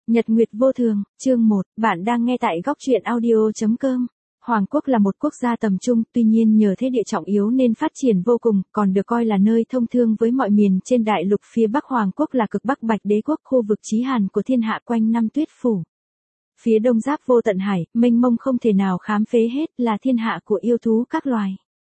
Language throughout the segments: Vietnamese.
Nhật Nguyệt Vô Thường, chương 1, bạn đang nghe tại góc truyện audio.com. Hoàng quốc là một quốc gia tầm trung, tuy nhiên nhờ thế địa trọng yếu nên phát triển vô cùng, còn được coi là nơi thông thương với mọi miền trên đại lục. Phía Bắc Hoàng quốc là cực Bắc Bạch Đế quốc, khu vực chí hàn của thiên hạ quanh năm tuyết phủ. Phía đông giáp vô tận hải, mênh mông không thể nào khám phế hết, là thiên hạ của yêu thú các loài.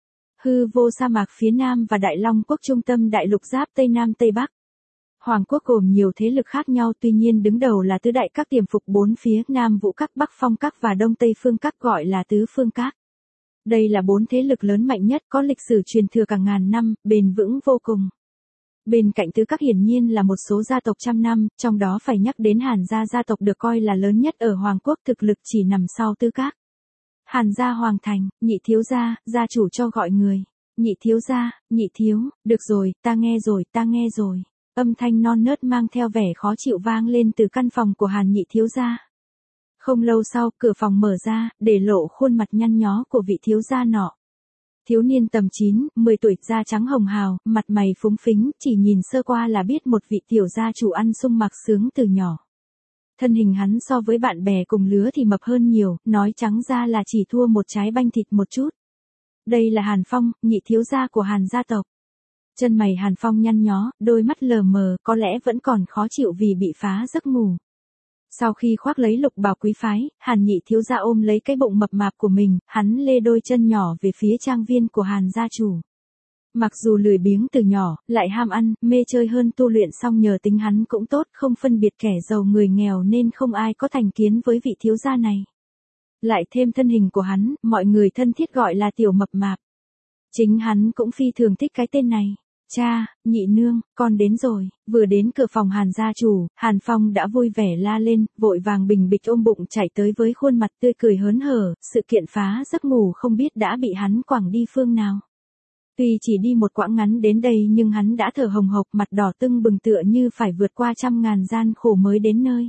Hư vô sa mạc phía nam và Đại Long quốc trung tâm đại lục giáp Tây Nam Tây Bắc. Hoàng quốc gồm nhiều thế lực khác nhau, tuy nhiên đứng đầu là tứ đại các tiềm phục bốn phía, Nam Vũ các, Bắc Phong các và Đông Tây Phương các, gọi là tứ phương các. Đây là bốn thế lực lớn mạnh nhất, có lịch sử truyền thừa cả ngàn năm, bền vững vô cùng. Bên cạnh tứ các hiển nhiên là một số gia tộc trăm năm, trong đó phải nhắc đến Hàn gia, gia tộc được coi là lớn nhất ở Hoàng quốc, thực lực chỉ nằm sau tứ các. Hàn gia Hoàng thành, Nhị thiếu gia, gia chủ cho gọi người. Nhị thiếu gia, nhị thiếu, được rồi, ta nghe rồi, ta nghe rồi. Âm thanh non nớt mang theo vẻ khó chịu vang lên từ căn phòng của Hàn nhị thiếu gia. Không lâu sau, cửa phòng mở ra, để lộ khuôn mặt nhăn nhó của vị thiếu gia nọ. Thiếu niên tầm 9, 10 tuổi, da trắng hồng hào, mặt mày phúng phính, chỉ nhìn sơ qua là biết một vị tiểu gia chủ ăn sung mặc sướng từ nhỏ. Thân hình hắn so với bạn bè cùng lứa thì mập hơn nhiều, nói trắng ra là chỉ thua một trái banh thịt một chút. Đây là Hàn Phong, nhị thiếu gia của Hàn gia tộc. Chân mày Hàn Phong nhăn nhó, đôi mắt lờ mờ, có lẽ vẫn còn khó chịu vì bị phá giấc ngủ. Sau khi khoác lấy lục bào quý phái, Hàn nhị thiếu gia ôm lấy cái bụng mập mạp của mình, hắn lê đôi chân nhỏ về phía trang viên của Hàn gia chủ. Mặc dù lười biếng từ nhỏ, lại ham ăn, mê chơi hơn tu luyện, song nhờ tính hắn cũng tốt, không phân biệt kẻ giàu người nghèo nên không ai có thành kiến với vị thiếu gia này. Lại thêm thân hình của hắn, mọi người thân thiết gọi là tiểu mập mạp. Chính hắn cũng phi thường thích cái tên này. Cha, nhị nương, con đến rồi. Vừa đến cửa phòng Hàn gia chủ, Hàn Phong đã vui vẻ la lên, vội vàng bình bịch ôm bụng chạy tới với khuôn mặt tươi cười hớn hở, sự kiện phá giấc ngủ không biết đã bị hắn quẳng đi phương nào. Tuy chỉ đi một quãng ngắn đến đây nhưng hắn đã thở hồng hộc, mặt đỏ tưng bừng tựa như phải vượt qua trăm ngàn gian khổ mới đến nơi.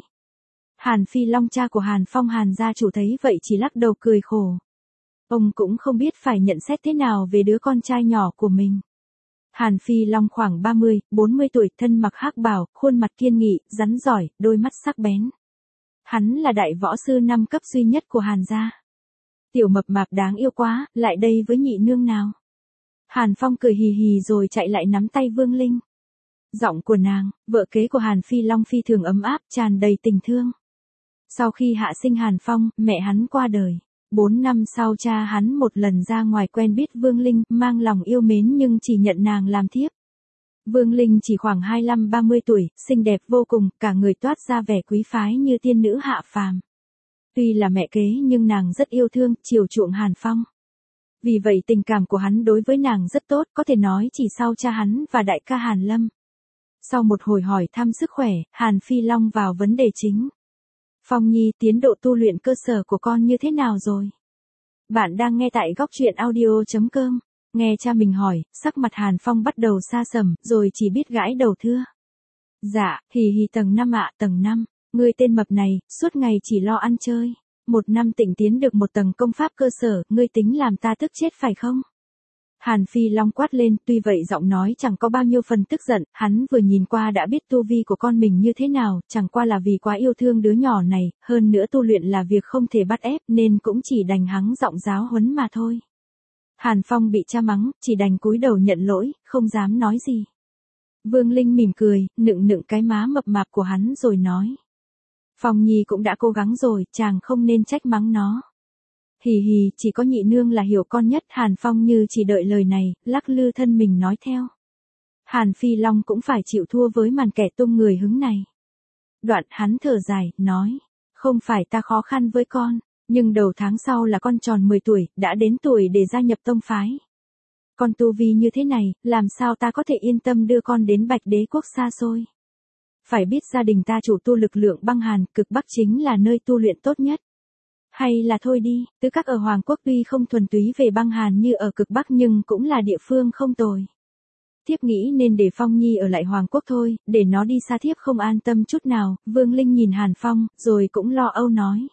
Hàn Phi Long, cha của Hàn Phong, Hàn gia chủ thấy vậy chỉ lắc đầu cười khổ. Ông cũng không biết phải nhận xét thế nào về đứa con trai nhỏ của mình. Hàn Phi Long khoảng 30, 40 tuổi, thân mặc hắc bào, khuôn mặt kiên nghị, rắn giỏi, đôi mắt sắc bén. Hắn là đại võ sư 5 cấp duy nhất của Hàn gia. Tiểu mập mạp đáng yêu quá, lại đây với nhị nương nào. Hàn Phong cười hì hì rồi chạy lại nắm tay Vương Linh. Giọng của nàng, vợ kế của Hàn Phi Long, phi thường ấm áp, tràn đầy tình thương. Sau khi hạ sinh Hàn Phong, mẹ hắn qua đời. 4 năm sau, cha hắn một lần ra ngoài quen biết Vương Linh, mang lòng yêu mến nhưng chỉ nhận nàng làm thiếp. Vương Linh chỉ khoảng 25-30 tuổi, xinh đẹp vô cùng, cả người toát ra vẻ quý phái như tiên nữ hạ phàm. Tuy là mẹ kế nhưng nàng rất yêu thương, chiều chuộng Hàn Phong. Vì vậy tình cảm của hắn đối với nàng rất tốt, có thể nói chỉ sau cha hắn và đại ca Hàn Lâm. Sau một hồi hỏi thăm sức khỏe, Hàn Phi Long vào vấn đề chính. Phong Nhi, tiến độ tu luyện cơ sở của con như thế nào rồi? Bạn đang nghe tại góc truyện audio.com. Nghe cha mình hỏi, sắc mặt Hàn Phong bắt đầu xa sầm, rồi chỉ biết gãi đầu thưa. Dạ, hì hì, tầng 5 ạ, tầng 5. Ngươi tên mập này, suốt ngày chỉ lo ăn chơi. 1 năm tịnh tiến được 1 tầng công pháp cơ sở, ngươi tính làm ta tức chết phải không? Hàn Phi Long quát lên, tuy vậy giọng nói chẳng có bao nhiêu phần tức giận, hắn vừa nhìn qua đã biết tu vi của con mình như thế nào, chẳng qua là vì quá yêu thương đứa nhỏ này, hơn nữa tu luyện là việc không thể bắt ép nên cũng chỉ đành hắng giọng giáo huấn mà thôi. Hàn Phong bị cha mắng, chỉ đành cúi đầu nhận lỗi, không dám nói gì. Vương Linh mỉm cười, nựng nựng cái má mập mạp của hắn rồi nói. Phong Nhi cũng đã cố gắng rồi, chàng không nên trách mắng nó. Hì hì, chỉ có nhị nương là hiểu con nhất. Hàn Phong như chỉ đợi lời này, lắc lư thân mình nói theo. Hàn Phi Long cũng phải chịu thua với màn kẻ tung người hứng này. Đoạn hắn thở dài, nói, không phải ta khó khăn với con, nhưng đầu tháng sau là con tròn 10 tuổi, đã đến tuổi để gia nhập tông phái. Con tu vi như thế này, làm sao ta có thể yên tâm đưa con đến Bạch Đế quốc xa xôi. Phải biết gia đình ta chủ tu lực lượng băng hàn, cực Bắc chính là nơi tu luyện tốt nhất. Hay là thôi đi, tứ các ở Hoàng quốc tuy không thuần túy về băng hàn như ở cực Bắc nhưng cũng là địa phương không tồi. Thiếp nghĩ nên để Phong Nhi ở lại Hoàng quốc thôi, để nó đi xa thiếp không an tâm chút nào. Vương Linh nhìn Hàn Phong, rồi cũng lo âu nói.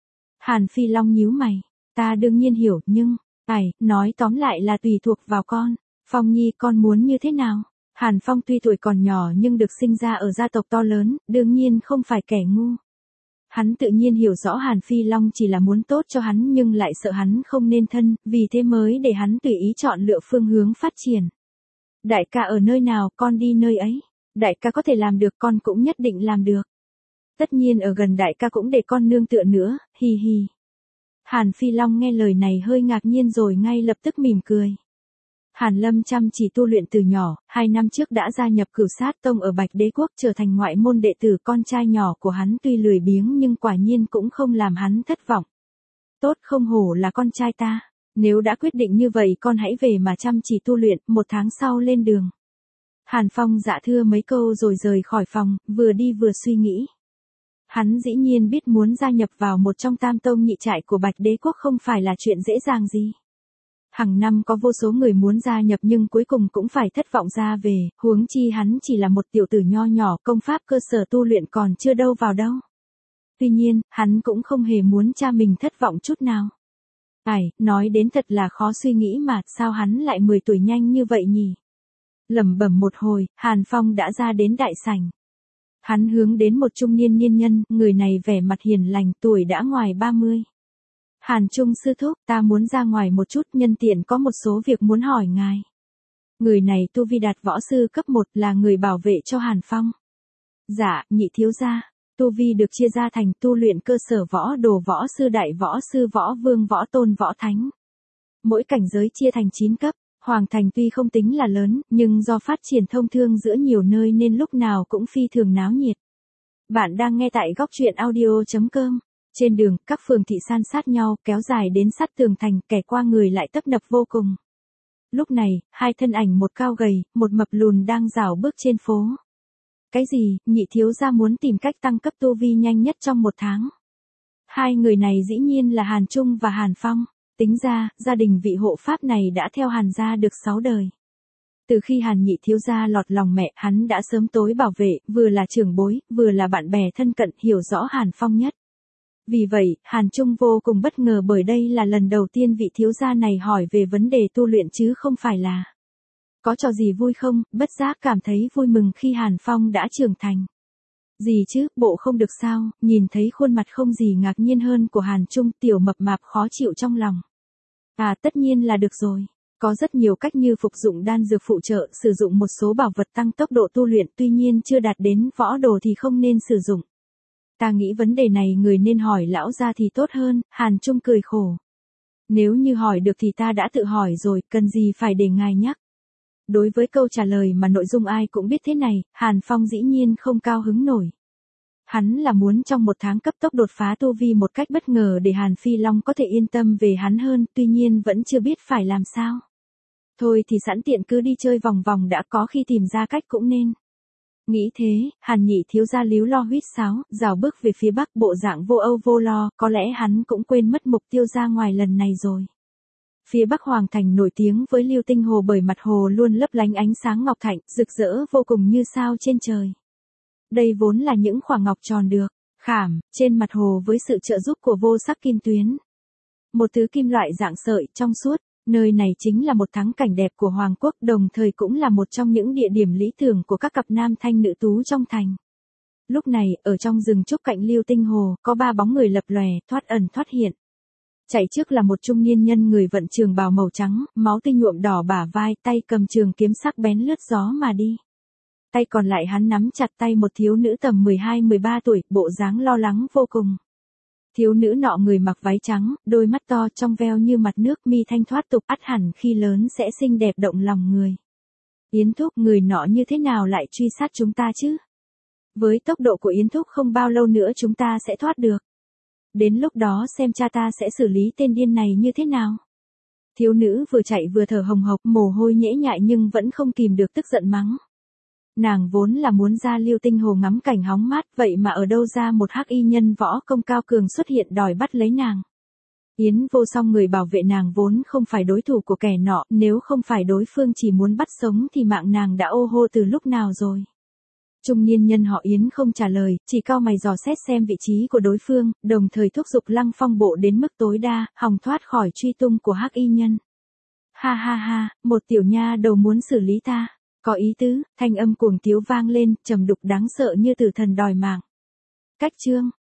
Hàn Phi Long nhíu mày, ta đương nhiên hiểu nhưng, nói tóm lại là tùy thuộc vào con. Phong Nhi, con muốn như thế nào? Hàn Phong tuy tuổi còn nhỏ nhưng được sinh ra ở gia tộc to lớn, đương nhiên không phải kẻ ngu. Hắn tự nhiên hiểu rõ Hàn Phi Long chỉ là muốn tốt cho hắn nhưng lại sợ hắn không nên thân, vì thế mới để hắn tùy ý chọn lựa phương hướng phát triển. Đại ca ở nơi nào con đi nơi ấy. Đại ca có thể làm được con cũng nhất định làm được. Tất nhiên ở gần đại ca cũng để con nương tựa nữa, hi hi. Hàn Phi Long nghe lời này hơi ngạc nhiên rồi ngay lập tức mỉm cười. Hàn Lâm chăm chỉ tu luyện từ nhỏ, 2 năm trước đã gia nhập Cửu Sát Tông ở Bạch Đế Quốc trở thành ngoại môn đệ tử. Con trai nhỏ của hắn tuy lười biếng nhưng quả nhiên cũng không làm hắn thất vọng. Tốt, không hổ là con trai ta. Nếu đã quyết định như vậy con hãy về mà chăm chỉ tu luyện, 1 tháng sau lên đường. Hàn Phong dạ thưa mấy câu rồi rời khỏi phòng, vừa đi vừa suy nghĩ. Hắn dĩ nhiên biết muốn gia nhập vào một trong tam tông nhị trại của Bạch Đế Quốc không phải là chuyện dễ dàng gì. Hàng năm có vô số người muốn gia nhập nhưng cuối cùng cũng phải thất vọng ra về, huống chi hắn chỉ là một tiểu tử nho nhỏ, công pháp cơ sở tu luyện còn chưa đâu vào đâu. Tuy nhiên, hắn cũng không hề muốn cha mình thất vọng chút nào. Nói đến thật là khó suy nghĩ mà, sao hắn lại 10 tuổi nhanh như vậy nhỉ? Lẩm bẩm một hồi, Hàn Phong đã ra đến đại sảnh. Hắn hướng đến một trung niên nhân, người này vẻ mặt hiền lành, tuổi đã ngoài 30. Hàn Trung sư thúc, ta muốn ra ngoài một chút, nhân tiện có một số việc muốn hỏi ngài. Người này tu vi đạt võ sư cấp 1, là người bảo vệ cho Hàn Phong. Dạ, nhị thiếu gia. Tu vi được chia ra thành tu luyện cơ sở võ đồ, võ sư, đại võ sư, võ vương, võ tôn, võ thánh. Mỗi cảnh giới chia thành 9 cấp. Hoàng thành tuy không tính là lớn, nhưng do phát triển thông thương giữa nhiều nơi nên lúc nào cũng phi thường náo nhiệt. Bạn đang nghe tại góc truyện audio.com. Trên đường, các phường thị san sát nhau, kéo dài đến sát tường thành, kẻ qua người lại tấp nập vô cùng. Lúc này, 2 thân ảnh, một cao gầy, một mập lùn đang rảo bước trên phố. Cái gì, nhị thiếu gia muốn tìm cách tăng cấp tu vi nhanh nhất trong 1 tháng. 2 người này dĩ nhiên là Hàn Trung và Hàn Phong. Tính ra, gia đình vị hộ pháp này đã theo Hàn gia được 6 đời. Từ khi Hàn nhị thiếu gia lọt lòng mẹ, hắn đã sớm tối bảo vệ, vừa là trưởng bối, vừa là bạn bè thân cận, hiểu rõ Hàn Phong nhất. Vì vậy, Hàn Trung vô cùng bất ngờ bởi đây là lần đầu tiên vị thiếu gia này hỏi về vấn đề tu luyện chứ không phải là có trò gì vui không, bất giác cảm thấy vui mừng khi Hàn Phong đã trưởng thành. Gì chứ, bộ không được sao, nhìn thấy khuôn mặt không gì ngạc nhiên hơn của Hàn Trung, tiểu mập mạp khó chịu trong lòng. Tất nhiên là được rồi. Có rất nhiều cách như phục dụng đan dược phụ trợ, sử dụng một số bảo vật tăng tốc độ tu luyện, tuy nhiên chưa đạt đến võ đồ thì không nên sử dụng. Ta nghĩ vấn đề này người nên hỏi lão gia thì tốt hơn, Hàn Trung cười khổ. Nếu như hỏi được thì ta đã tự hỏi rồi, cần gì phải để ngài nhắc. Đối với câu trả lời mà nội dung ai cũng biết thế này, Hàn Phong dĩ nhiên không cao hứng nổi. Hắn là muốn trong 1 tháng cấp tốc đột phá tu vi một cách bất ngờ để Hàn Phi Long có thể yên tâm về hắn hơn, tuy nhiên vẫn chưa biết phải làm sao. Thôi thì sẵn tiện cứ đi chơi vòng vòng đã, có khi tìm ra cách cũng nên. Nghĩ thế, Hàn nhị thiếu gia líu lo huýt sáo, rảo bước về phía bắc, bộ dạng vô âu vô lo, có lẽ hắn cũng quên mất mục tiêu ra ngoài lần này rồi. Phía bắc Hoàng thành nổi tiếng với Lưu Tinh Hồ bởi mặt hồ luôn lấp lánh ánh sáng ngọc thạch, rực rỡ vô cùng như sao trên trời. Đây vốn là những khoảng ngọc tròn được khảm trên mặt hồ với sự trợ giúp của vô sắc kim tuyến. Một thứ kim loại dạng sợi trong suốt, nơi này chính là một thắng cảnh đẹp của Hoàng quốc, đồng thời cũng là một trong những địa điểm lý tưởng của các cặp nam thanh nữ tú trong thành. Lúc này, ở trong rừng trúc cạnh Lưu Tinh Hồ, có 3 bóng người lập lòe, thoát ẩn thoát hiện. Chạy trước là một trung niên nhân người vận trường bào màu trắng, máu tươi nhuộm đỏ bả vai, tay cầm trường kiếm sắc bén lướt gió mà đi. Tay còn lại hắn nắm chặt tay một thiếu nữ tầm 12-13 tuổi, bộ dáng lo lắng vô cùng. Thiếu nữ nọ người mặc váy trắng, đôi mắt to trong veo như mặt nước, mi thanh thoát tục, ắt hẳn khi lớn sẽ xinh đẹp động lòng người. Yến thúc, người nọ như thế nào lại truy sát chúng ta chứ? Với tốc độ của Yến thúc không bao lâu nữa chúng ta sẽ thoát được. Đến lúc đó xem cha ta sẽ xử lý tên điên này như thế nào. Thiếu nữ vừa chạy vừa thở hồng hộc, mồ hôi nhễ nhại nhưng vẫn không kìm được tức giận mắng. Nàng vốn là muốn ra Lưu Tinh Hồ ngắm cảnh hóng mát, vậy mà ở đâu ra một hắc y nhân võ công cao cường xuất hiện đòi bắt lấy nàng. Yến Vô Song người bảo vệ nàng vốn không phải đối thủ của kẻ nọ, nếu không phải đối phương chỉ muốn bắt sống thì mạng nàng đã ô hô từ lúc nào rồi. Trung niên nhân họ Yến không trả lời, chỉ cau mày dò xét xem vị trí của đối phương, đồng thời thúc giục Lăng Phong bộ đến mức tối đa, hòng thoát khỏi truy tung của hắc y nhân. Ha ha ha, một tiểu nha đầu muốn xử lý ta. Có ý tứ, thanh âm cuồng tiếu vang lên, trầm đục đáng sợ như tử thần đòi mạng. Cách chương